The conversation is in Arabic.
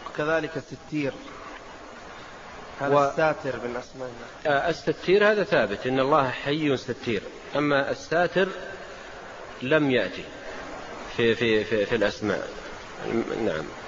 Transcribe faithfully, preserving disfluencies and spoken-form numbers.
كذلك الستير، هذا و... الساتر من أسماء الله. الستير هذا ثابت، إن الله حي ستير. أما الساتر لم يأتي في, في, في, في الأسماء. نعم.